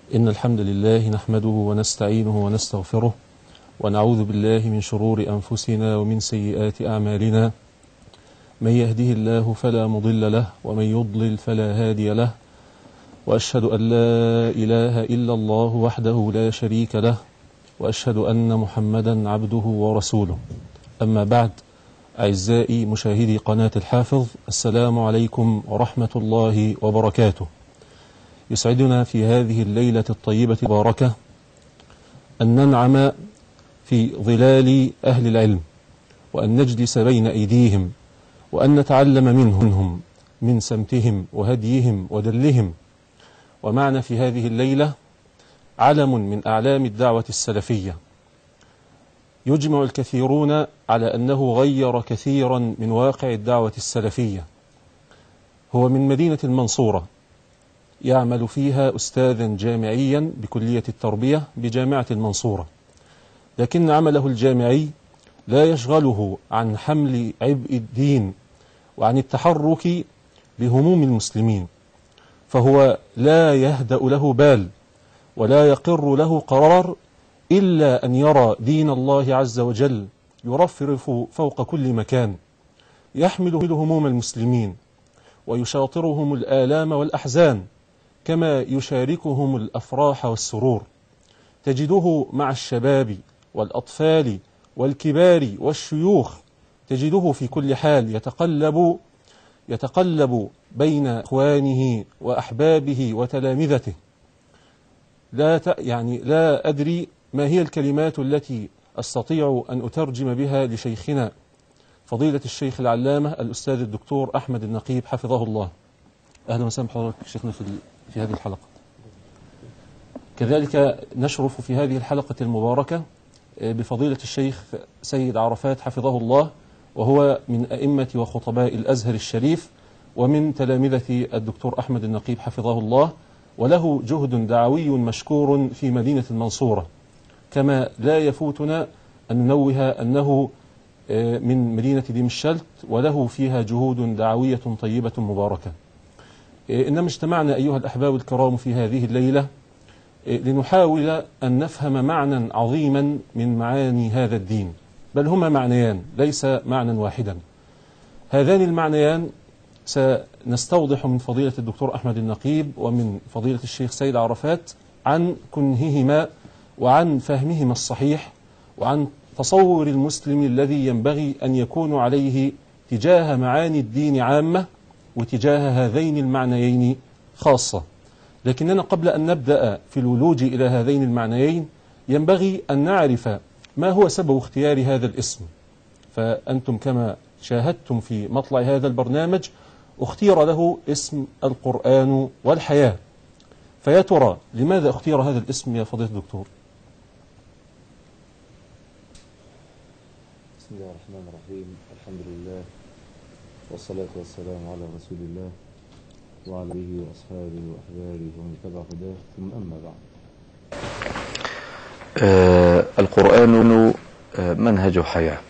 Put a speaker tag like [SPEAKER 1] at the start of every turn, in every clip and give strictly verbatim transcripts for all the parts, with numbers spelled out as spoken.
[SPEAKER 1] إن الحمد لله نحمده ونستعينه ونستغفره ونعوذ بالله من شرور أنفسنا ومن سيئات أعمالنا. من يهده الله فلا مضل له ومن يضلل فلا هادي له، وأشهد أن لا إله إلا الله وحده لا شريك له، وأشهد أن محمدا عبده ورسوله. أما بعد، أعزائي مشاهدي قناة الحافظ، السلام عليكم ورحمة الله وبركاته. يسعدنا في هذه الليلة الطيبة المباركة أن ننعم في ظلال أهل العلم، وأن نجلس بين أيديهم، وأن نتعلم منهم من سمتهم وهديهم ودلهم. ومعنا في هذه الليلة علم من أعلام الدعوة السلفية، يجمع الكثيرون على أنه غير كثيرا من واقع الدعوة السلفية. هو من مدينة المنصورة، يعمل فيها أستاذا جامعيا بكلية التربية بجامعة المنصورة، لكن عمله الجامعي لا يشغله عن حمل عبء الدين وعن التحرك بهموم المسلمين، فهو لا يهدأ له بال ولا يقر له قرار إلا أن يرى دين الله عز وجل يرفرف فوق كل مكان، يحمل هموم المسلمين ويشاطرهم الآلام والأحزان كما يشاركهم الأفراح والسرور. تجده مع الشباب والأطفال والكبار والشيوخ، تجده في كل حال يتقلب يتقلب بين إخوانه وأحبابه وتلامذته. لا يعني لا أدري ما هي الكلمات التي أستطيع أن أترجم بها لشيخنا فضيلة الشيخ العلامة الأستاذ الدكتور أحمد النقيب حفظه الله. أهلا وسهلا بحضرتك شيخنا في في هذه الحلقة. كذلك نشرف في هذه الحلقة المباركة بفضيلة الشيخ سيد عرفات حفظه الله، وهو من أئمة وخطباء الأزهر الشريف ومن تلامذة الدكتور أحمد النقيب حفظه الله، وله جهد دعوي مشكور في مدينة المنصورة. كما لا يفوتنا أن ننوه أنه من مدينة دمشق، وله فيها جهود دعوية طيبة مباركة. إنما اجتمعنا أيها الأحباب الكرام في هذه الليلة لنحاول أن نفهم معنى عظيما من معاني هذا الدين، بل هما معنيان ليس معنى واحدا. هذان المعنيان سنستوضح من فضيلة الدكتور أحمد النقيب ومن فضيلة الشيخ سيد عرفات عن كنههما وعن فهمهما الصحيح وعن تصور المسلم الذي ينبغي أن يكون عليه تجاه معاني الدين عامة وتجاه هذين المعنيين خاصة. لكننا قبل أن نبدأ في الولوج إلى هذين المعنيين ينبغي أن نعرف ما هو سبب اختيار هذا الاسم. فأنتم كما شاهدتم في مطلع هذا البرنامج اختير له اسم القرآن والحياة، فيا ترى لماذا اختير هذا الاسم يا فضيلة الدكتور؟
[SPEAKER 2] بسم الله الرحمن الرحيم، الحمد لله والصلاة والسلام على رسول الله وعلى آله وأصحابه وأحبابه ومن تبع هداه، ثم أما بعد. آه القرآن آه منهج حياة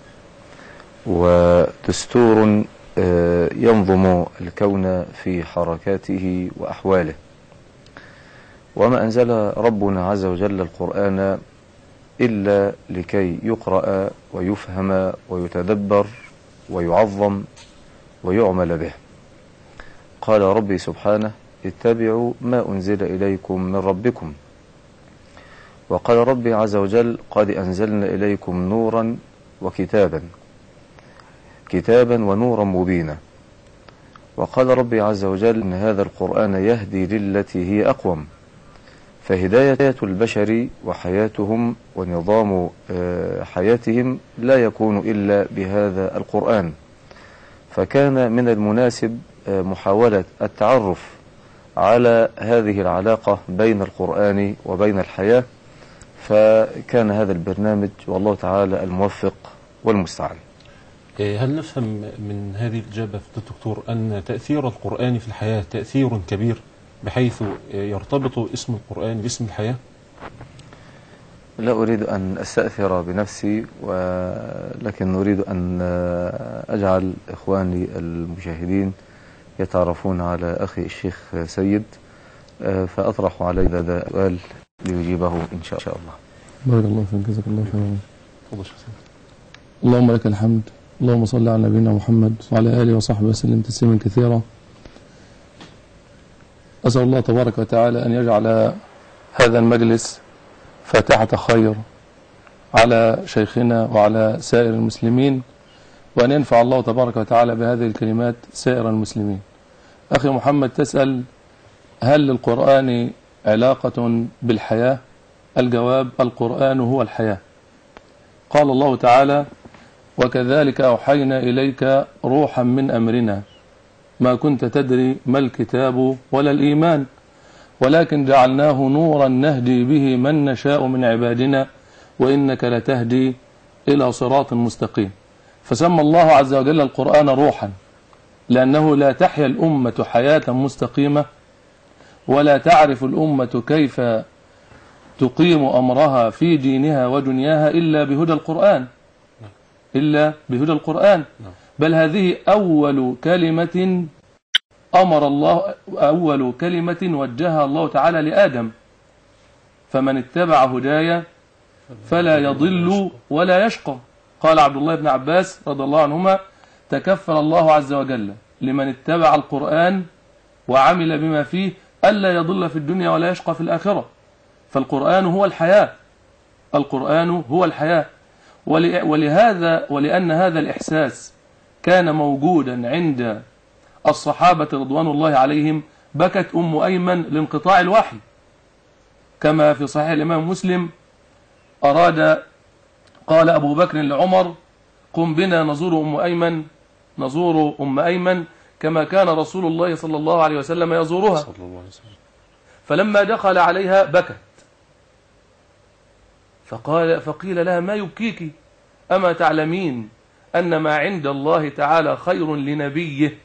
[SPEAKER 2] ودستور آه ينظم الكون في حركاته وأحواله، وما أنزل ربنا عز وجل القرآن إلا لكي يقرأ ويفهم ويتدبر ويعظم ويعمل به. قال ربي سبحانه: اتبعوا ما أنزل إليكم من ربكم. وقال ربي عز وجل: قد أنزلنا إليكم نورا وكتابا كتابا ونورا مبينا. وقال ربي عز وجل: إن هذا القرآن يهدي للتي هي أقوم. فهداية البشر وحياتهم ونظام حياتهم لا يكون إلا بهذا القرآن، فكان من المناسب محاولة التعرف على هذه العلاقة بين القرآن وبين الحياة، فكان هذا البرنامج والله تعالى الموفق والمستعان.
[SPEAKER 1] هل نفهم من هذه الإجابة الدكتور أن تأثير القرآن في الحياة تأثير كبير بحيث يرتبط اسم القرآن باسم الحياة؟
[SPEAKER 2] لا أريد أن أستأثر بنفسي، ولكن أريد أن أجعل إخواني المشاهدين يتعرفون على أخي الشيخ سيد فأطرح عليه هذا السؤال ليجيبه إن شاء الله.
[SPEAKER 3] بارك الله فيك، جزاك الله خيرا. اللهم لك الحمد. اللهم صل على نبينا محمد وعلى آله وصحبه وسلم تسليما كثيرا. أسأل الله تبارك وتعالى أن يجعل هذا المجلس فاتحة خير على شيخنا وعلى سائر المسلمين، وأن ينفع الله تبارك وتعالى بهذه الكلمات سائر المسلمين. أخي محمد تسأل: هل للقرآن علاقة بالحياة؟ الجواب: القرآن هو الحياة. قال الله تعالى: وكذلك أوحينا إليك روحا من أمرنا ما كنت تدري ما الكتاب ولا الإيمان ولكن جعلناه نورا نهدي به من نشاء من عبادنا وإنك لتهدي إلى صراط مستقيم. فسمى الله عز وجل القرآن روحا لأنه لا تحيا الأمة حياة مستقيمة ولا تعرف الأمة كيف تقيم أمرها في دينها ودنياها إلا بهدى القرآن إلا بهدى القرآن بل هذه أول كلمة أمر الله أول كلمة وجهها الله تعالى لآدم: فمن اتبع هدايا فلا يضل ولا يشقى. قال عبد الله بن عباس رضي الله عنهما: تكفل الله عز وجل لمن اتبع القرآن وعمل بما فيه ألا يضل في الدنيا ولا يشقى في الآخرة. فالقرآن هو الحياة القرآن هو الحياة ولهذا ولأن هذا الإحساس كان موجودا عند الصحابة رضوان الله عليهم بكت أم أيمن لانقطاع الوحي، كما في صحيح الإمام مسلم: أراد قال أبو بكر لعمر: قم بنا نزور أم أيمن نزور أم أيمن كما كان رسول الله صلى الله عليه وسلم يزورها. فلما دخل عليها بكت، فقال فقيل لها: ما يبكيك؟ أما تعلمين أن ما عند الله تعالى خير لنبيه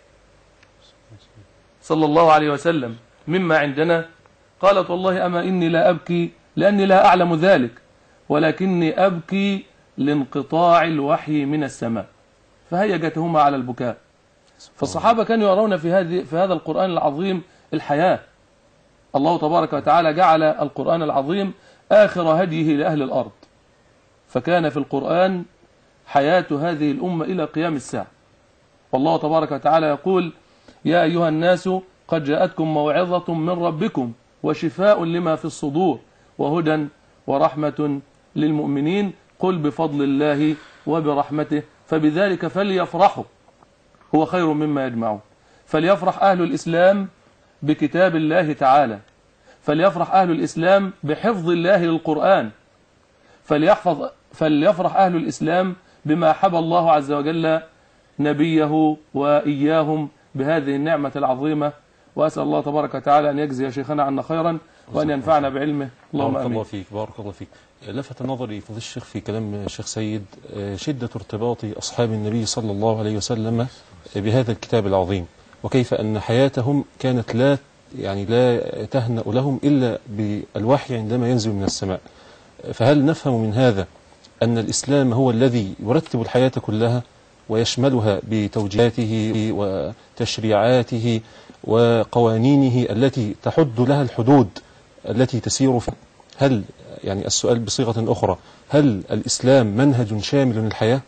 [SPEAKER 3] صلى الله عليه وسلم مما عندنا؟ قالت: والله أما إني لا أبكي لأني لا أعلم ذلك ولكني أبكي لانقطاع الوحي من السماء. فهيجتهما على البكاء. فالصحابة كانوا يرون في هذه في هذا القرآن العظيم الحياة. الله تبارك وتعالى جعل القرآن العظيم آخر هديه لأهل الأرض، فكان في القرآن حياة هذه الأمة إلى قيام الساعة. والله تبارك وتعالى يقول: يا أيها الناس قد جاءتكم موعظة من ربكم وشفاء لما في الصدور وهدى ورحمة للمؤمنين قل بفضل الله وبرحمته فبذلك فليفرحوا هو خير مما يجمعون. فليفرح أهل الإسلام بكتاب الله تعالى، فليفرح أهل الإسلام بحفظ الله للقرآن، فليحفظ فليفرح أهل الإسلام بما حب الله عز وجل نبيه وإياهم بهذه النعمة العظيمة. وأسأل الله تبارك وتعالى أن يجزي شيخنا عنا خيرا وأن ينفعنا بعلمه. اللهم
[SPEAKER 1] بارك
[SPEAKER 3] آمين.
[SPEAKER 1] الله فيك بارك الله فيك. لفت نظري فضيلة الشيخ في كلام الشيخ سيد شدة ارتباط أصحاب النبي صلى الله عليه وسلم بهذا الكتاب العظيم، وكيف أن حياتهم كانت لا يعني لا تهنأ لهم إلا بالوحي عندما ينزل من السماء. فهل نفهم من هذا أن الإسلام هو الذي يرتب الحياة كلها ويشملها بتوجيهاته وتشريعاته وقوانينه التي تحد لها الحدود التي تسير فيها؟ هل يعني السؤال بصيغة أخرى: هل الإسلام منهج شامل للحياة؟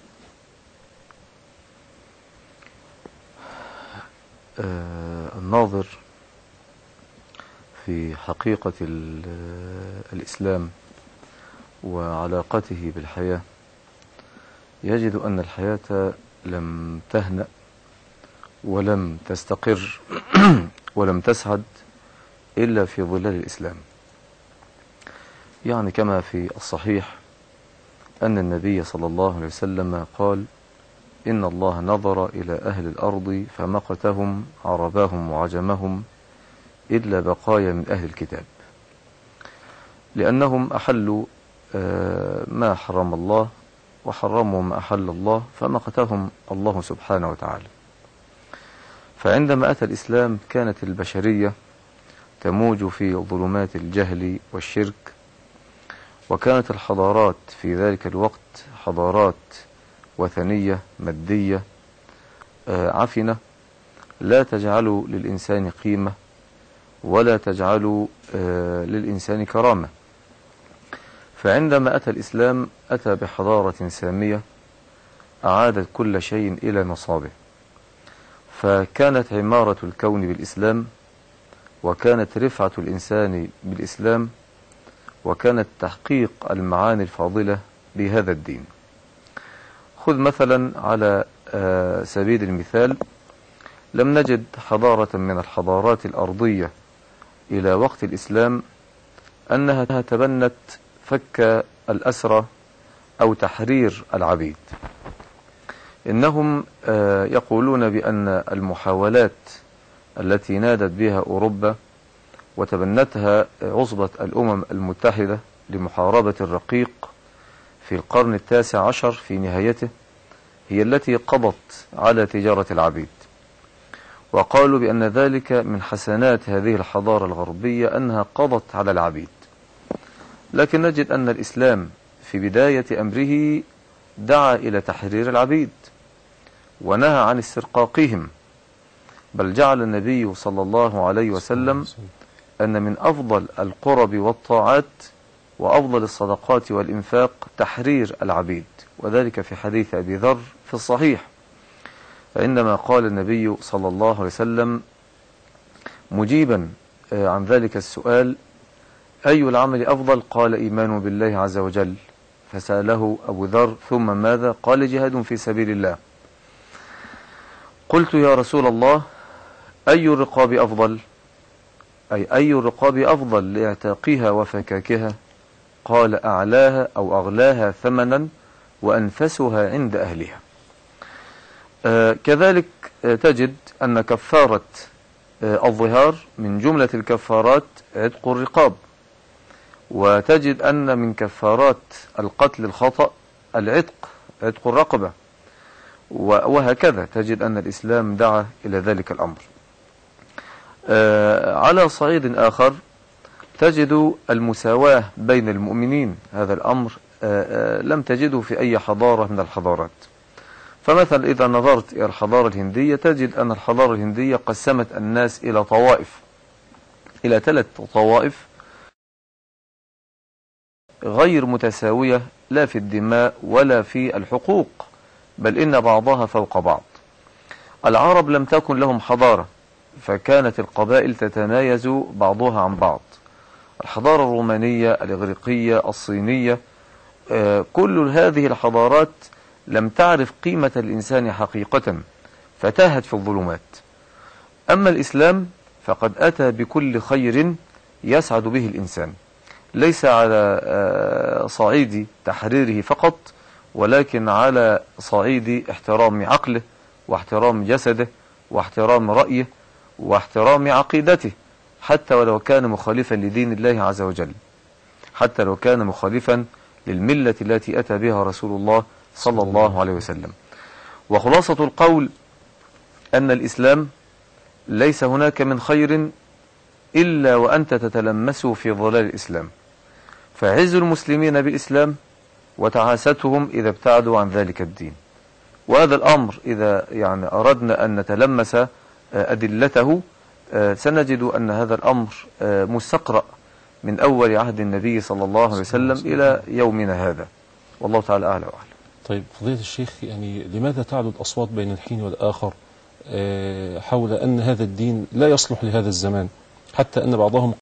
[SPEAKER 2] آه الناظر في حقيقة الإسلام وعلاقته بالحياة يجد أن الحياة لم تهنأ ولم تستقر ولم تسعد إلا في ظلال الإسلام. يعني كما في الصحيح أن النبي صلى الله عليه وسلم قال: إن الله نظر إلى أهل الأرض فمقتهم عرباهم وعجمهم إلا بقايا من أهل الكتاب، لأنهم أحلوا ما حرم الله وحرموا ما أحل الله فمقتهم الله سبحانه وتعالى. فعندما أتى الإسلام كانت البشرية تموج في ظلمات الجهل والشرك، وكانت الحضارات في ذلك الوقت حضارات وثنية مادية عفنة لا تجعل للإنسان قيمة ولا تجعلوا للإنسان كرامة. فعندما أتى الإسلام أتى بحضارة سامية أعادت كل شيء إلى نصابه، فكانت عمارة الكون بالإسلام، وكانت رفعة الإنسان بالإسلام، وكانت تحقيق المعاني الفاضلة بهذا الدين. خذ مثلا على سبيل المثال، لم نجد حضارة من الحضارات الأرضية إلى وقت الإسلام أنها تبنت فك الأسرى أو تحرير العبيد. إنهم يقولون بأن المحاولات التي نادت بها أوروبا وتبنتها عصبة الأمم المتحدة لمحاربة الرقيق في القرن التاسع عشر في نهايته هي التي قضت على تجارة العبيد، وقالوا بأن ذلك من حسنات هذه الحضارة الغربية أنها قضت على العبيد. لكن نجد أن الإسلام في بداية أمره دعا إلى تحرير العبيد ونهى عن استرقاقهم، بل جعل النبي صلى الله عليه وسلم أن من أفضل القرب والطاعات وأفضل الصدقات والإنفاق تحرير العبيد، وذلك في حديث أبي ذر في الصحيح، عندما قال النبي صلى الله عليه وسلم مجيبا عن ذلك السؤال: أي العمل أفضل؟ قال: إيمان بالله عز وجل. فسأله أبو ذر: ثم ماذا؟ قال: جهاد في سبيل الله. قلت: يا رسول الله، أي الرقاب أفضل؟ أي أي الرقاب أفضل لإعتاقها وفكاكها؟ قال: أعلاها أو أغلاها ثمنا وأنفسها عند أهلها. آه كذلك آه تجد أن كفارة آه الظهار من جملة الكفارات عتق الرقاب، وتجد أن من كفارات القتل الخطأ العتق عتق الرقبة، وهكذا تجد أن الإسلام دعا إلى ذلك الأمر. آه على صعيد آخر تجد المساواة بين المؤمنين، هذا الأمر آه آه لم تجده في أي حضارة من الحضارات. فمثلا إذا نظرت إلى الحضارة الهندية تجد أن الحضارة الهندية قسمت الناس إلى طوائف، إلى ثلاث طوائف غير متساوية لا في الدماء ولا في الحقوق، بل إن بعضها فوق بعض. العرب لم تكن لهم حضارة، فكانت القبائل تتمايز بعضها عن بعض. الحضارة الرومانية، الإغريقية، الصينية، آه كل هذه الحضارات لم تعرف قيمة الإنسان حقيقة، فتاهت في الظلمات. أما الإسلام فقد أتى بكل خير يسعد به الإنسان، ليس على آه صعيد تحريره فقط، ولكن على صعيد احترام عقله واحترام جسده واحترام رأيه واحترام عقيدته، حتى ولو كان مخالفا لدين الله عز وجل، حتى لو كان مخالفا للملة التي أتى بها رسول الله صلى الله عليه وسلم. وخلاصة القول أن الإسلام ليس هناك من خير إلا وأنت تتلمسه في ظلال الإسلام، فعز المسلمين بالإسلام وتعاستهم إذا ابتعدوا عن ذلك الدين. وهذا الأمر إذا يعني أردنا أن نتلمس أدلته سنجد أن هذا الأمر مستقرأ من أول عهد النبي صلى الله عليه وسلم إلى يومنا هذا، والله تعالى أعلى وأعلم.
[SPEAKER 1] طيب فضيلة الشيخ، يعني لماذا تعلو الأصوات بين الحين والآخر حول أن هذا الدين لا يصلح لهذا الزمان، حتى أن بعضهم